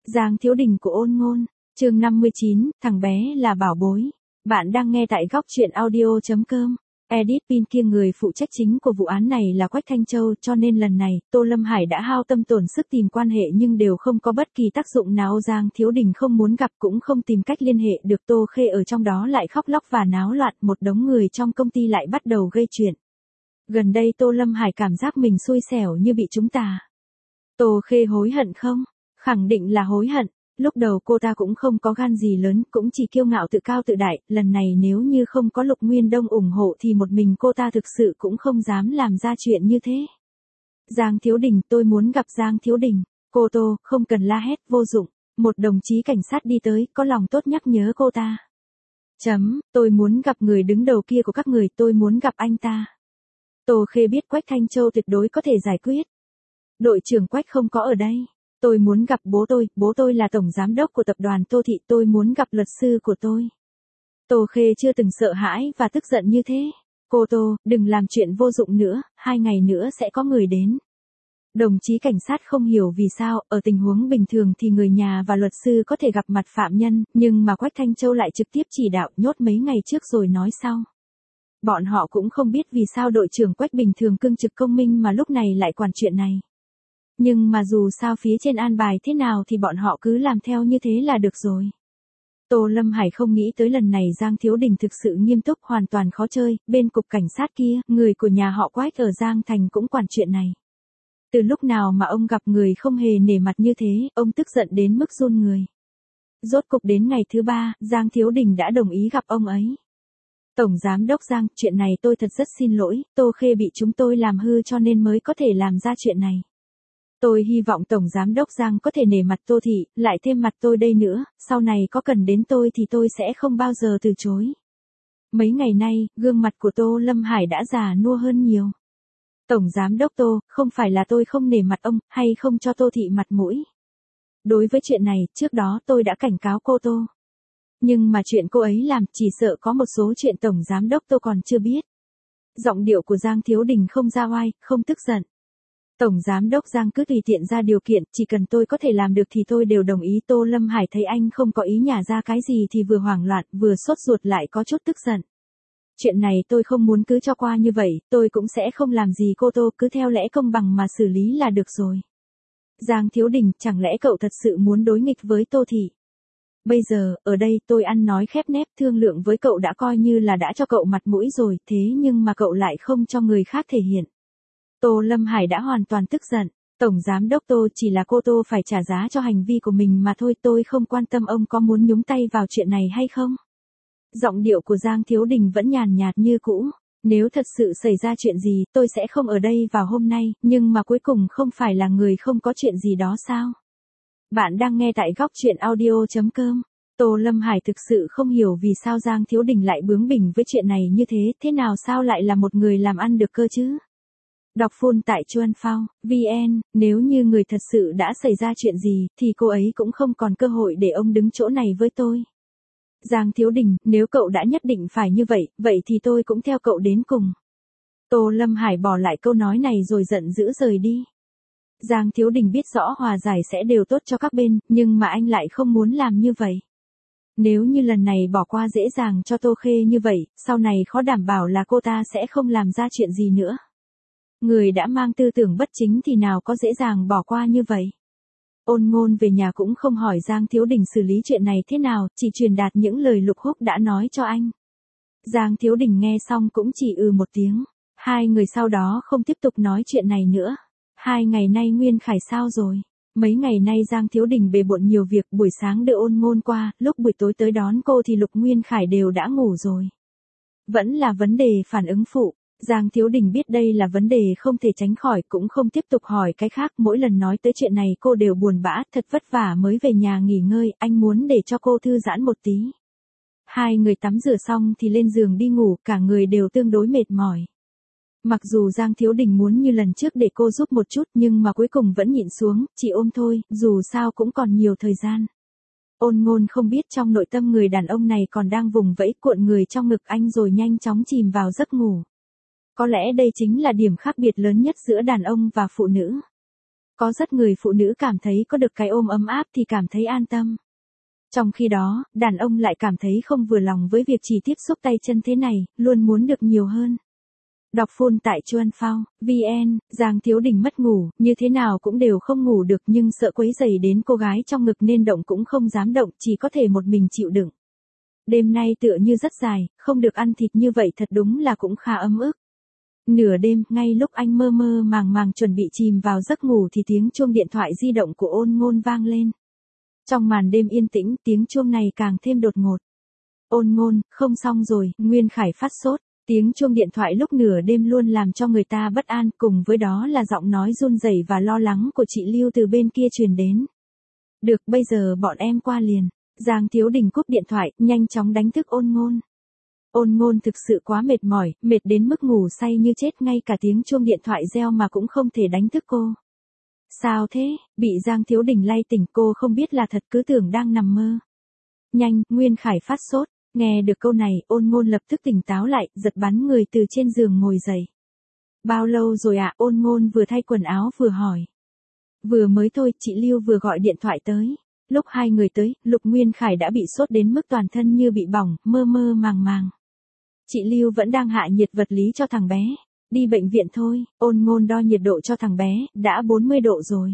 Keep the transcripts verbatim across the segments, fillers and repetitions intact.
Giang Thiếu Đình của Ôn Ngôn, chương năm mươi chín, thằng bé là bảo bối. Bạn đang nghe tại góc truyện audio chấm com. Edit pin kia người phụ trách chính của vụ án này là Quách Thanh Châu, cho nên lần này, Tô Lâm Hải đã hao tâm tổn sức tìm quan hệ nhưng đều không có bất kỳ tác dụng nào. Giang Thiếu Đình không muốn gặp cũng không tìm cách liên hệ được. Tô Khê ở trong đó lại khóc lóc và náo loạn, một đống người trong công ty lại bắt đầu gây chuyện. Gần đây Tô Lâm Hải cảm giác mình xui xẻo như bị trúng tà. Tô Khê hối hận không? Khẳng định là hối hận. Lúc đầu cô ta cũng không có gan gì lớn, cũng chỉ kiêu ngạo tự cao tự đại, lần này nếu như không có Lục Nguyên Đông ủng hộ thì một mình cô ta thực sự cũng không dám làm ra chuyện như thế. Giang Thiếu Đình, tôi muốn gặp Giang Thiếu Đình. Cô Tô, không cần la hét, vô dụng. Một đồng chí cảnh sát đi tới, có lòng tốt nhắc nhớ cô ta. Chấm, tôi muốn gặp người đứng đầu kia của các người, tôi muốn gặp anh ta. Tô Khê biết Quách Thanh Châu tuyệt đối có thể giải quyết. Đội trưởng Quách không có ở đây. Tôi muốn gặp bố tôi, bố tôi là tổng giám đốc của tập đoàn Tô Thị, tôi muốn gặp luật sư của tôi. Tô Khê chưa từng sợ hãi và tức giận như thế. Cô Tô, đừng làm chuyện vô dụng nữa, hai ngày nữa sẽ có người đến. Đồng chí cảnh sát không hiểu vì sao, ở tình huống bình thường thì người nhà và luật sư có thể gặp mặt phạm nhân, nhưng mà Quách Thanh Châu lại trực tiếp chỉ đạo nhốt mấy ngày trước rồi nói sau. Bọn họ cũng không biết vì sao đội trưởng Quách bình thường cương trực công minh mà lúc này lại quản chuyện này. Nhưng mà dù sao phía trên an bài thế nào thì bọn họ cứ làm theo như thế là được rồi. Tô Lâm Hải không nghĩ tới lần này Giang Thiếu Đình thực sự nghiêm túc, hoàn toàn khó chơi. Bên cục cảnh sát kia, người của nhà họ Quách ở Giang Thành cũng quản chuyện này. Từ lúc nào mà ông gặp người không hề nể mặt như thế, ông tức giận đến mức run người. Rốt cục đến ngày thứ ba, Giang Thiếu Đình đã đồng ý gặp ông ấy. Tổng giám đốc Giang, chuyện này tôi thật rất xin lỗi, Tô Khê bị chúng tôi làm hư cho nên mới có thể làm ra chuyện này. Tôi hy vọng Tổng Giám đốc Giang có thể nể mặt Tô Thị, lại thêm mặt tôi đây nữa, sau này có cần đến tôi thì tôi sẽ không bao giờ từ chối. Mấy ngày nay, gương mặt của Tô Lâm Hải đã già nua hơn nhiều. Tổng Giám đốc Tô, không phải là tôi không nể mặt ông, hay không cho Tô Thị mặt mũi. Đối với chuyện này, trước đó tôi đã cảnh cáo cô Tô. Nhưng mà chuyện cô ấy làm, chỉ sợ có một số chuyện Tổng Giám đốc Tô còn chưa biết. Giọng điệu của Giang Thiếu Đình không ra oai, không tức giận. Tổng Giám đốc Giang cứ tùy tiện ra điều kiện, chỉ cần tôi có thể làm được thì tôi đều đồng ý. Tô Lâm Hải thấy anh không có ý nhả ra cái gì thì vừa hoảng loạn, vừa sốt ruột lại có chút tức giận. Chuyện này tôi không muốn cứ cho qua như vậy, tôi cũng sẽ không làm gì cô Tô, cứ theo lẽ công bằng mà xử lý là được rồi. Giang Thiếu Đình, chẳng lẽ cậu thật sự muốn đối nghịch với Tô Thị? Bây giờ, ở đây tôi ăn nói khép nép, thương lượng với cậu đã coi như là đã cho cậu mặt mũi rồi, thế nhưng mà cậu lại không cho người khác thể hiện. Tô Lâm Hải đã hoàn toàn tức giận. Tổng Giám đốc Tô, chỉ là cô Tô phải trả giá cho hành vi của mình mà thôi, tôi không quan tâm ông có muốn nhúng tay vào chuyện này hay không. Giọng điệu của Giang Thiếu Đình vẫn nhàn nhạt như cũ. Nếu thật sự xảy ra chuyện gì, tôi sẽ không ở đây vào hôm nay, nhưng mà cuối cùng không phải là người không có chuyện gì đó sao? Bạn đang nghe tại góc truyện audio chấm com. Tô Lâm Hải thực sự không hiểu vì sao Giang Thiếu Đình lại bướng bỉnh với chuyện này như thế, thế nào sao lại là một người làm ăn được cơ chứ? Đọc full tại Chuan Phao, vê en, nếu như người thật sự đã xảy ra chuyện gì, thì cô ấy cũng không còn cơ hội để ông đứng chỗ này với tôi. Giang Thiếu Đình, nếu cậu đã nhất định phải như vậy, vậy thì tôi cũng theo cậu đến cùng. Tô Lâm Hải bỏ lại câu nói này rồi giận dữ rời đi. Giang Thiếu Đình biết rõ hòa giải sẽ đều tốt cho các bên, nhưng mà anh lại không muốn làm như vậy. Nếu như lần này bỏ qua dễ dàng cho Tô Khê như vậy, sau này khó đảm bảo là cô ta sẽ không làm ra chuyện gì nữa. Người đã mang tư tưởng bất chính thì nào có dễ dàng bỏ qua như vậy. Ôn Ngôn về nhà cũng không hỏi Giang Thiếu Đình xử lý chuyện này thế nào, chỉ truyền đạt những lời Lục Húc đã nói cho anh. Giang Thiếu Đình nghe xong cũng chỉ ừ một tiếng. Hai người sau đó không tiếp tục nói chuyện này nữa. Hai ngày nay Nguyên Khải sao rồi? Mấy ngày nay Giang Thiếu Đình bề bộn nhiều việc, buổi sáng đưa Ôn Ngôn qua, lúc buổi tối tới đón cô thì Lục Nguyên Khải đều đã ngủ rồi. Vẫn là vấn đề phản ứng phụ. Giang Thiếu Đình biết đây là vấn đề không thể tránh khỏi, cũng không tiếp tục hỏi cái khác, mỗi lần nói tới chuyện này cô đều buồn bã, thật vất vả mới về nhà nghỉ ngơi, anh muốn để cho cô thư giãn một tí. Hai người tắm rửa xong thì lên giường đi ngủ, cả người đều tương đối mệt mỏi. Mặc dù Giang Thiếu Đình muốn như lần trước để cô giúp một chút nhưng mà cuối cùng vẫn nhịn xuống, chỉ ôm thôi, dù sao cũng còn nhiều thời gian. Ôn Ngôn không biết trong nội tâm người đàn ông này còn đang vùng vẫy cuộn người trong ngực anh rồi nhanh chóng chìm vào giấc ngủ. Có lẽ đây chính là điểm khác biệt lớn nhất giữa đàn ông và phụ nữ. Có rất người phụ nữ cảm thấy có được cái ôm ấm áp thì cảm thấy an tâm. Trong khi đó, đàn ông lại cảm thấy không vừa lòng với việc chỉ tiếp xúc tay chân thế này, luôn muốn được nhiều hơn. Đọc full tại Chuan Phao, vn, Giang Thiếu Đình mất ngủ, như thế nào cũng đều không ngủ được nhưng sợ quấy rầy đến cô gái trong ngực nên động cũng không dám động, chỉ có thể một mình chịu đựng. Đêm nay tựa như rất dài, không được ăn thịt như vậy thật đúng là cũng khá ấm ức. Nửa đêm, ngay lúc anh mơ mơ màng màng chuẩn bị chìm vào giấc ngủ thì tiếng chuông điện thoại di động của Ôn Ngôn vang lên. Trong màn đêm yên tĩnh, tiếng chuông này càng thêm đột ngột. Ôn Ngôn, không xong rồi, Nguyên Khải phát sốt. Tiếng chuông điện thoại lúc nửa đêm luôn làm cho người ta bất an, cùng với đó là giọng nói run rẩy và lo lắng của chị Lưu từ bên kia truyền đến. Được, bây giờ bọn em qua liền. Giang Thiếu Đình cúp điện thoại, nhanh chóng đánh thức Ôn Ngôn. Ôn Ngôn thực sự quá mệt mỏi, mệt đến mức ngủ say như chết, ngay cả tiếng chuông điện thoại reo mà cũng không thể đánh thức cô. Sao thế, bị Giang Thiếu Đình lay tỉnh, cô không biết là thật, cứ tưởng đang nằm mơ. Nhanh, Nguyên Khải phát sốt. Nghe được câu này, Ôn Ngôn lập tức tỉnh táo lại, giật bắn người từ trên giường ngồi dậy. Bao lâu rồi ạ? Ôn Ngôn vừa thay quần áo vừa hỏi. Vừa mới thôi, chị Lưu vừa gọi điện thoại tới. Lúc hai người tới, Lục Nguyên Khải đã bị sốt đến mức toàn thân như bị bỏng, mơ mơ màng màng. Chị Lưu vẫn đang hạ nhiệt vật lý cho thằng bé. Đi bệnh viện thôi. Ôn Ngôn đo nhiệt độ cho thằng bé, đã bốn mươi độ rồi.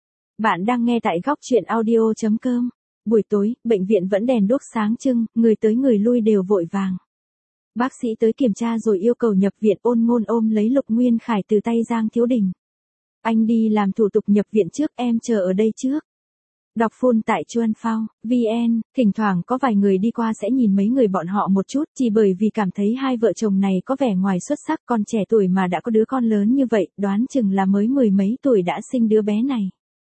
Bạn đang nghe tại góc truyện audio chấm com. Buổi tối, bệnh viện vẫn đèn đuốc sáng trưng, người tới người lui đều vội vàng. Bác sĩ tới kiểm tra rồi yêu cầu nhập viện. Ôn Ngôn ôm lấy Lục Nguyên Khải từ tay Giang Thiếu Đình. Anh đi làm thủ tục nhập viện trước, em chờ ở đây trước. Đọc full tại Chuan Phao, vn, thỉnh thoảng có vài người đi qua sẽ nhìn mấy người bọn họ một chút, chỉ bởi vì cảm thấy hai vợ chồng này có vẻ ngoài xuất sắc, còn trẻ tuổi mà đã có đứa con lớn như vậy, đoán chừng là mới mười mấy tuổi đã sinh đứa bé này.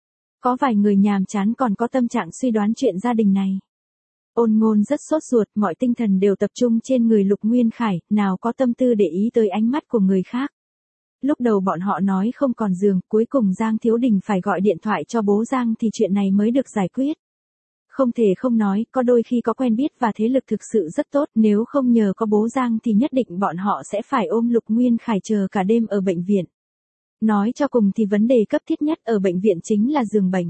Có vài người nhàm chán còn có tâm trạng suy đoán chuyện gia đình này. Ôn Ngôn rất sốt ruột, mọi tinh thần đều tập trung trên người Lục Nguyên Khải, nào có tâm tư để ý tới ánh mắt của người khác. Lúc đầu bọn họ nói không còn giường, cuối cùng Giang Thiếu Đình phải gọi điện thoại cho bố Giang thì chuyện này mới được giải quyết. Không thể không nói, có đôi khi có quen biết và thế lực thực sự rất tốt, nếu không nhờ có bố Giang thì nhất định bọn họ sẽ phải ôm Lục Nguyên Khải chờ cả đêm ở bệnh viện. Nói cho cùng thì vấn đề cấp thiết nhất ở bệnh viện chính là giường bệnh.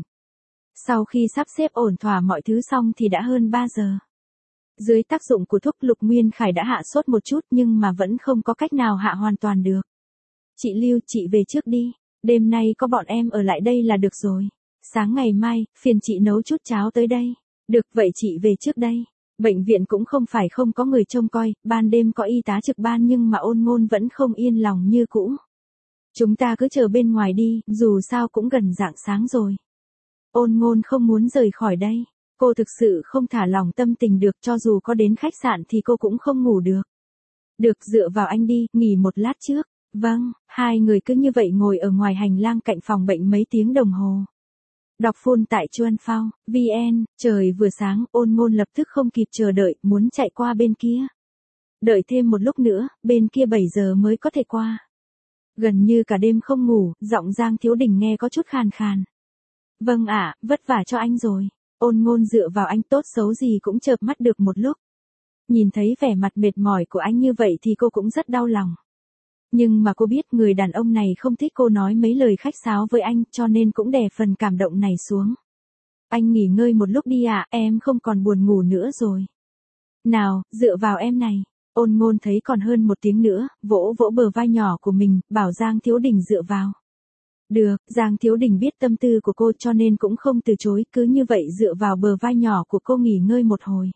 Sau khi sắp xếp ổn thỏa mọi thứ xong thì đã hơn ba giờ. Dưới tác dụng của thuốc, Lục Nguyên Khải đã hạ sốt một chút nhưng mà vẫn không có cách nào hạ hoàn toàn được. Chị Lưu, chị về trước đi, đêm nay có bọn em ở lại đây là được rồi. Sáng ngày mai, phiền chị nấu chút cháo tới đây. Được, vậy chị về trước đây. Bệnh viện cũng không phải không có người trông coi, ban đêm có y tá trực ban nhưng mà Ôn Ngôn vẫn không yên lòng như cũ. Chúng ta cứ chờ bên ngoài đi, dù sao cũng gần rạng sáng rồi. Ôn Ngôn không muốn rời khỏi đây. Cô thực sự không thả lòng tâm tình được, cho dù có đến khách sạn thì cô cũng không ngủ được. Được, dựa vào anh đi, nghỉ một lát trước. Vâng, hai người cứ như vậy ngồi ở ngoài hành lang cạnh phòng bệnh mấy tiếng đồng hồ. Đọc full tại Chuan Phao, vn, trời vừa sáng, Ôn Ngôn lập tức không kịp chờ đợi, muốn chạy qua bên kia. Đợi thêm một lúc nữa, bên kia bảy giờ mới có thể qua. Gần như cả đêm không ngủ, giọng Giang Thiếu Đình nghe có chút khàn khàn. Vâng ạ, vất vả cho anh rồi. Ôn Ngôn dựa vào anh, tốt xấu gì cũng chợp mắt được một lúc. Nhìn thấy vẻ mặt mệt mỏi của anh như vậy thì cô cũng rất đau lòng. Nhưng mà cô biết người đàn ông này không thích cô nói mấy lời khách sáo với anh, cho nên cũng đè phần cảm động này xuống. Anh nghỉ ngơi một lúc đi ạ, à, em không còn buồn ngủ nữa rồi. Nào, dựa vào em này. Ôn Ngôn thấy còn hơn một tiếng nữa, vỗ vỗ bờ vai nhỏ của mình, bảo Giang Thiếu Đình dựa vào. Được, Giang Thiếu Đình biết tâm tư của cô cho nên cũng không từ chối, cứ như vậy dựa vào bờ vai nhỏ của cô nghỉ ngơi một hồi.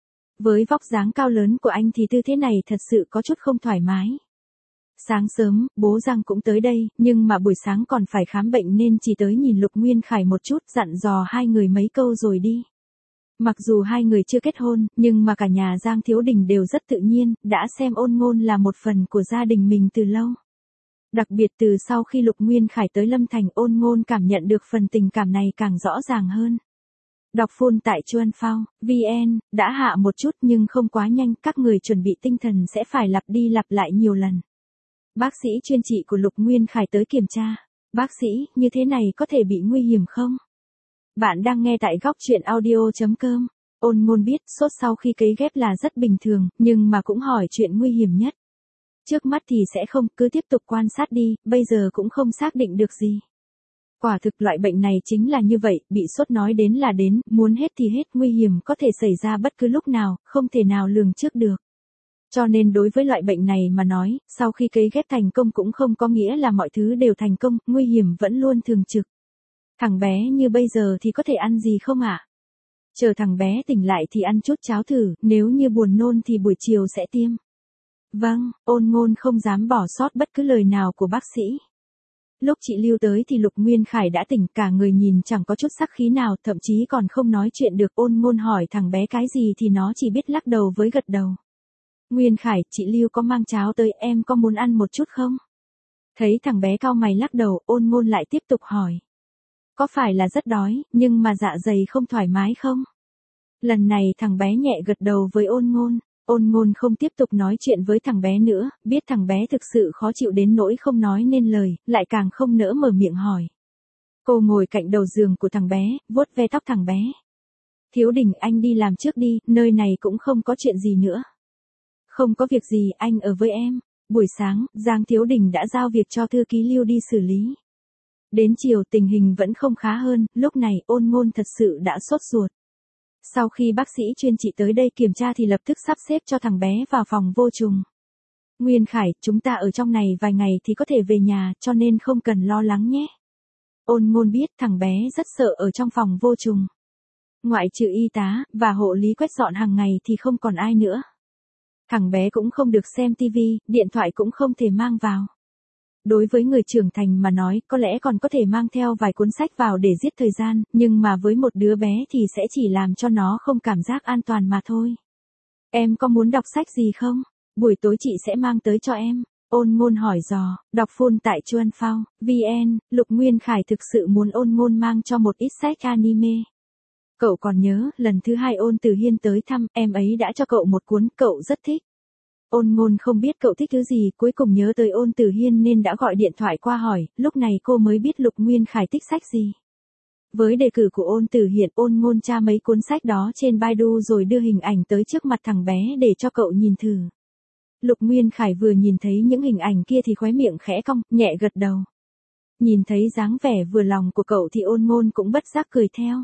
Với vóc dáng cao lớn của anh thì tư thế này thật sự có chút không thoải mái. Sáng sớm, bố Giang cũng tới đây, nhưng mà buổi sáng còn phải khám bệnh nên chỉ tới nhìn Lục Nguyên Khải một chút, dặn dò hai người mấy câu rồi đi. Mặc dù hai người chưa kết hôn, nhưng mà cả nhà Giang Thiếu Đình đều rất tự nhiên, đã xem Ôn Ngôn là một phần của gia đình mình từ lâu. Đặc biệt từ sau khi Lục Nguyên Khải tới Lâm Thành, Ôn Ngôn cảm nhận được phần tình cảm này càng rõ ràng hơn. Đọc full tại Chuan Phao, vn, đã hạ một chút nhưng không quá nhanh, các người chuẩn bị tinh thần sẽ phải lặp đi lặp lại nhiều lần. Bác sĩ chuyên trị của Lục Nguyên Khải tới kiểm tra. Bác sĩ, như thế này có thể bị nguy hiểm không? Bạn đang nghe tại góc truyện audio chấm com. Ôn Ngôn biết sốt sau khi cấy ghép là rất bình thường, nhưng mà cũng hỏi chuyện nguy hiểm nhất. Trước mắt thì sẽ không, cứ tiếp tục quan sát đi, bây giờ cũng không xác định được gì. Quả thực loại bệnh này chính là như vậy, bị sốt nói đến là đến, muốn hết thì hết, nguy hiểm có thể xảy ra bất cứ lúc nào, không thể nào lường trước được. Cho nên đối với loại bệnh này mà nói, sau khi cấy ghép thành công cũng không có nghĩa là mọi thứ đều thành công, nguy hiểm vẫn luôn thường trực. Thằng bé như bây giờ thì có thể ăn gì không ạ? À? Chờ thằng bé tỉnh lại thì ăn chút cháo thử, nếu như buồn nôn thì buổi chiều sẽ tiêm. Vâng, Ôn Ngôn không dám bỏ sót bất cứ lời nào của bác sĩ. Lúc chị Lưu tới thì Lục Nguyên Khải đã tỉnh, cả người nhìn chẳng có chút sắc khí nào, thậm chí còn không nói chuyện được. Ôn Ngôn hỏi thằng bé cái gì thì nó chỉ biết lắc đầu với gật đầu. Nguyên Khải, chị Lưu có mang cháo tới, em có muốn ăn một chút không? Thấy thằng bé cau mày lắc đầu, Ôn Ngôn lại tiếp tục hỏi. Có phải là rất đói, nhưng mà dạ dày không thoải mái không? Lần này thằng bé nhẹ gật đầu với Ôn Ngôn. Ôn Ngôn không tiếp tục nói chuyện với thằng bé nữa, biết thằng bé thực sự khó chịu đến nỗi không nói nên lời, lại càng không nỡ mở miệng hỏi. Cô ngồi cạnh đầu giường của thằng bé, vuốt ve tóc thằng bé. Thiếu Đình, anh đi làm trước đi, nơi này cũng không có chuyện gì nữa. Không có việc gì, anh ở với em. Buổi sáng, Giang Thiếu Đình đã giao việc cho thư ký Lưu đi xử lý. Đến chiều tình hình vẫn không khá hơn, lúc này Ôn Ngôn thật sự đã sốt ruột. Sau khi bác sĩ chuyên trị tới đây kiểm tra thì lập tức sắp xếp cho thằng bé vào phòng vô trùng. Nguyên Khải, chúng ta ở trong này vài ngày thì có thể về nhà, cho nên không cần lo lắng nhé. Ôn Ngôn biết thằng bé rất sợ ở trong phòng vô trùng. Ngoại trừ y tá, và hộ lý quét dọn hàng ngày thì không còn ai nữa. Thằng bé cũng không được xem tivi, điện thoại cũng không thể mang vào. Đối với người trưởng thành mà nói, có lẽ còn có thể mang theo vài cuốn sách vào để giết thời gian, nhưng mà với một đứa bé thì sẽ chỉ làm cho nó không cảm giác an toàn mà thôi. Em có muốn đọc sách gì không? Buổi tối chị sẽ mang tới cho em. Ôn Ngôn hỏi dò, đọc full tại Chuan Phao, vê en, Lục Nguyên Khải thực sự muốn Ôn Ngôn mang cho một ít sách anime. Cậu còn nhớ, lần thứ hai Ôn Tử Hiên tới thăm, em ấy đã cho cậu một cuốn, cậu rất thích. Ôn Ngôn không biết cậu thích thứ gì, cuối cùng nhớ tới Ôn Tử Hiên nên đã gọi điện thoại qua hỏi, lúc này cô mới biết Lục Nguyên Khải thích sách gì. Với đề cử của Ôn Tử Hiên, Ôn Ngôn tra mấy cuốn sách đó trên Baidu rồi đưa hình ảnh tới trước mặt thằng bé để cho cậu nhìn thử. Lục Nguyên Khải vừa nhìn thấy những hình ảnh kia thì khóe miệng khẽ cong, nhẹ gật đầu. Nhìn thấy dáng vẻ vừa lòng của cậu thì Ôn Ngôn cũng bất giác cười theo.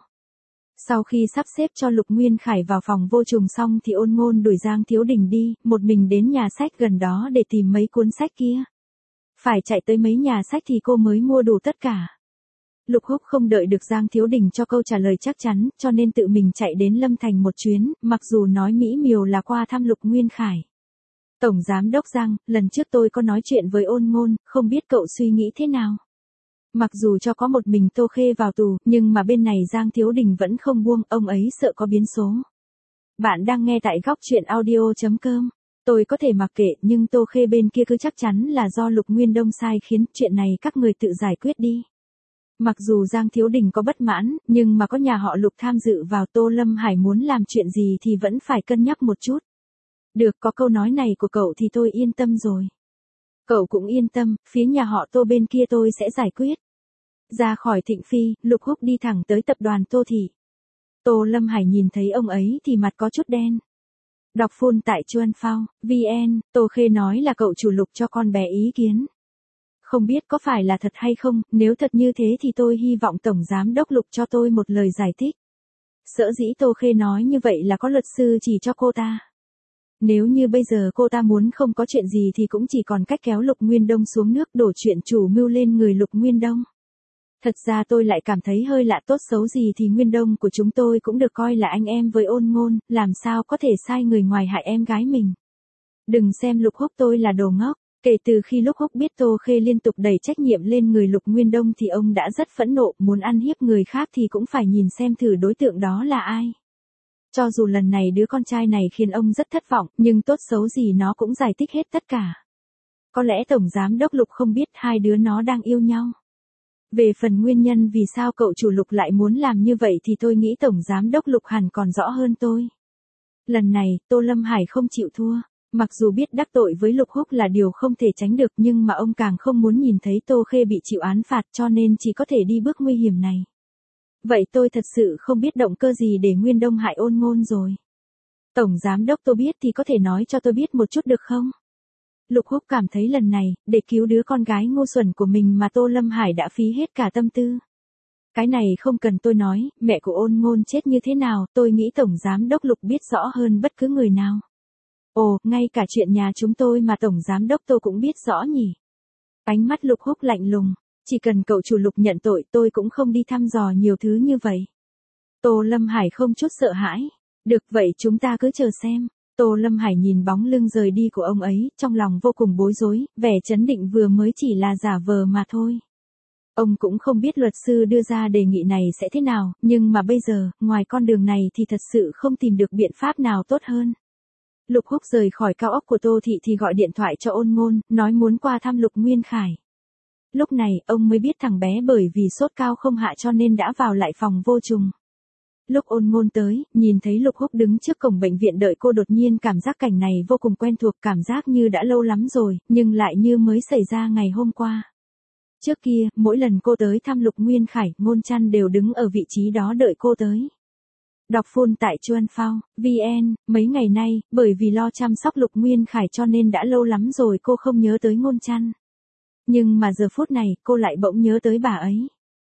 Sau khi sắp xếp cho Lục Nguyên Khải vào phòng vô trùng xong thì Ôn Ngôn đuổi Giang Thiếu Đình đi, một mình đến nhà sách gần đó để tìm mấy cuốn sách kia. Phải chạy tới mấy nhà sách thì cô mới mua đủ tất cả. Lục Húc không đợi được Giang Thiếu Đình cho câu trả lời chắc chắn, cho nên tự mình chạy đến Lâm Thành một chuyến, mặc dù nói mỹ miều là qua thăm Lục Nguyên Khải. Tổng Giám đốc Giang, lần trước tôi có nói chuyện với Ôn Ngôn, không biết cậu suy nghĩ thế nào? Mặc dù cho có một mình Tô Khê vào tù, nhưng mà bên này Giang Thiếu Đình vẫn không buông, ông ấy sợ có biến số. Bạn đang nghe tại góc truyện audio chấm com. Tôi có thể mặc kệ, nhưng Tô Khê bên kia cứ chắc chắn là do Lục Nguyên Đông sai khiến, chuyện này các người tự giải quyết đi. Mặc dù Giang Thiếu Đình có bất mãn, nhưng mà có nhà họ Lục tham dự vào, Tô Lâm Hải muốn làm chuyện gì thì vẫn phải cân nhắc một chút. Được, có câu nói này của cậu thì tôi yên tâm rồi. Cậu cũng yên tâm, phía nhà họ Tô bên kia tôi sẽ giải quyết. Ra khỏi Thịnh Phi, Lục Húc đi thẳng tới tập đoàn Tô Thị. Tô Lâm Hải nhìn thấy ông ấy thì mặt có chút đen. Đọc full tại Chuan Phao, vê en, Tô Khê nói là cậu chủ Lục cho con bé ý kiến. Không biết có phải là thật hay không, nếu thật như thế thì tôi hy vọng Tổng Giám đốc Lục cho tôi một lời giải thích. Sở dĩ Tô Khê nói như vậy là có luật sư chỉ cho cô ta. Nếu như bây giờ cô ta muốn không có chuyện gì thì cũng chỉ còn cách kéo Lục Nguyên Đông xuống nước, đổ chuyện chủ mưu lên người Lục Nguyên Đông. Thật ra tôi lại cảm thấy hơi lạ, tốt xấu gì thì Nguyên Đông của chúng tôi cũng được coi là anh em với Ôn Ngôn, làm sao có thể sai người ngoài hại em gái mình. Đừng xem Lục Húc tôi là đồ ngốc, kể từ khi Lục Húc biết Tô Khê liên tục đẩy trách nhiệm lên người Lục Nguyên Đông thì ông đã rất phẫn nộ, muốn ăn hiếp người khác thì cũng phải nhìn xem thử đối tượng đó là ai. Cho dù lần này đứa con trai này khiến ông rất thất vọng, nhưng tốt xấu gì nó cũng giải thích hết tất cả. Có lẽ Tổng Giám đốc Lục không biết hai đứa nó đang yêu nhau. Về phần nguyên nhân vì sao cậu chủ Lục lại muốn làm như vậy thì tôi nghĩ Tổng Giám đốc Lục hẳn còn rõ hơn tôi. Lần này, Tô Lâm Hải không chịu thua. Mặc dù biết đắc tội với Lục Húc là điều không thể tránh được, nhưng mà ông càng không muốn nhìn thấy Tô Khê bị chịu án phạt, cho nên chỉ có thể đi bước nguy hiểm này. Vậy tôi thật sự không biết động cơ gì để Nguyên Đông hại Ôn Ngôn rồi. Tổng Giám đốc tôi biết thì có thể nói cho tôi biết một chút được không? Lục Húc cảm thấy lần này, để cứu đứa con gái ngu xuẩn của mình mà Tô Lâm Hải đã phí hết cả tâm tư. Cái này không cần tôi nói, mẹ của Ôn Ngôn chết như thế nào, tôi nghĩ Tổng Giám đốc Lục biết rõ hơn bất cứ người nào. Ồ, ngay cả chuyện nhà chúng tôi mà Tổng Giám đốc tôi cũng biết rõ nhỉ. Ánh mắt Lục Húc lạnh lùng, chỉ cần cậu chủ Lục nhận tội tôi cũng không đi thăm dò nhiều thứ như vậy. Tô Lâm Hải không chút sợ hãi. Được vậy chúng ta cứ chờ xem. Tô Lâm Hải nhìn bóng lưng rời đi của ông ấy, trong lòng vô cùng bối rối, vẻ chấn định vừa mới chỉ là giả vờ mà thôi. Ông cũng không biết luật sư đưa ra đề nghị này sẽ thế nào, nhưng mà bây giờ, ngoài con đường này thì thật sự không tìm được biện pháp nào tốt hơn. Lục Húc rời khỏi cao ốc của Tô Thị thì gọi điện thoại cho Ôn Ngôn, nói muốn qua thăm Lục Nguyên Khải. Lúc này, ông mới biết thằng bé bởi vì sốt cao không hạ cho nên đã vào lại phòng vô trùng. Lúc Ôn Ngôn tới, nhìn thấy Lục Húc đứng trước cổng bệnh viện đợi cô, đột nhiên cảm giác cảnh này vô cùng quen thuộc, cảm giác như đã lâu lắm rồi, nhưng lại như mới xảy ra ngày hôm qua. Trước kia, mỗi lần cô tới thăm Lục Nguyên Khải, Ngôn Chăn đều đứng ở vị trí đó đợi cô tới. Đọc phun tại Chuan Phao, vê en, mấy ngày nay, bởi vì lo chăm sóc Lục Nguyên Khải cho nên đã lâu lắm rồi cô không nhớ tới Ngôn Chăn. Nhưng mà giờ phút này, cô lại bỗng nhớ tới bà ấy.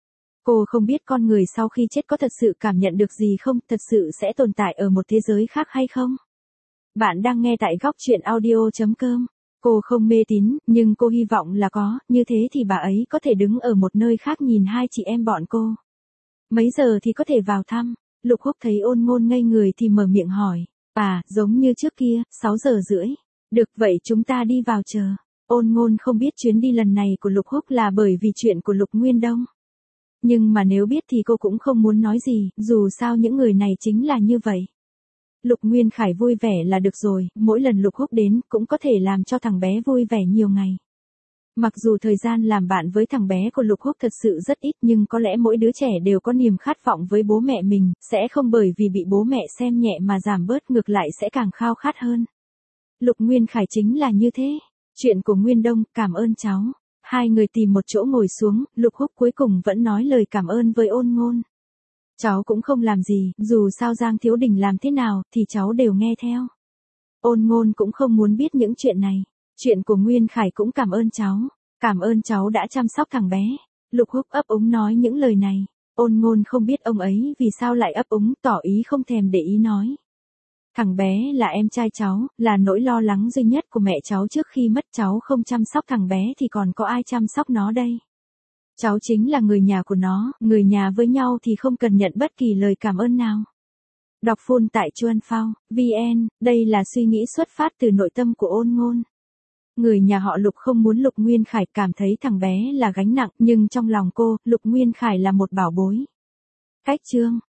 Cô không biết con người sau khi chết có thật sự cảm nhận được gì không, thật sự sẽ tồn tại ở một thế giới khác hay không? Bạn đang nghe tại góc truyện audio chấm com. Cô không mê tín, nhưng cô hy vọng là có, như thế thì bà ấy có thể đứng ở một nơi khác nhìn hai chị em bọn cô. Mấy giờ thì có thể vào thăm? Lục Húc thấy Ôn Ngôn ngây người thì mở miệng hỏi. À, giống như trước kia, sáu giờ rưỡi. Được vậy chúng ta đi vào chờ. Ôn Ngôn không biết chuyến đi lần này của Lục Húc là bởi vì chuyện của Lục Nguyên Đông. Nhưng mà nếu biết thì cô cũng không muốn nói gì, dù sao những người này chính là như vậy. Lục Nguyên Khải vui vẻ là được rồi, mỗi lần Lục Húc đến cũng có thể làm cho thằng bé vui vẻ nhiều ngày. Mặc dù thời gian làm bạn với thằng bé của Lục Húc thật sự rất ít, nhưng có lẽ mỗi đứa trẻ đều có niềm khát vọng với bố mẹ mình, sẽ không bởi vì bị bố mẹ xem nhẹ mà giảm bớt, ngược lại sẽ càng khao khát hơn. Lục Nguyên Khải chính là như thế. Chuyện của Nguyên Đông, cảm ơn cháu. Hai người tìm một chỗ ngồi xuống, Lục Húc cuối cùng vẫn nói lời cảm ơn với Ôn Ngôn. Cháu cũng không làm gì, dù sao Giang Thiếu Đình làm thế nào, thì cháu đều nghe theo. Ôn Ngôn cũng không muốn biết những chuyện này. Chuyện của Nguyên Khải cũng cảm ơn cháu. Cảm ơn cháu đã chăm sóc thằng bé. Lục Húc ấp úng nói những lời này. Ôn Ngôn không biết ông ấy vì sao lại ấp úng, tỏ ý không thèm để ý nói. Thằng bé là em trai cháu, là nỗi lo lắng duy nhất của mẹ cháu trước khi mất, cháu không chăm sóc thằng bé thì còn có ai chăm sóc nó đây. Cháu chính là người nhà của nó, người nhà với nhau thì không cần nhận bất kỳ lời cảm ơn nào. Đọc phun tại Chuan Phao, vê en, đây là suy nghĩ xuất phát từ nội tâm của Ôn Ngôn. Người nhà họ Lục không muốn Lục Nguyên Khải cảm thấy thằng bé là gánh nặng, nhưng trong lòng cô, Lục Nguyên Khải là một bảo bối. Cách chương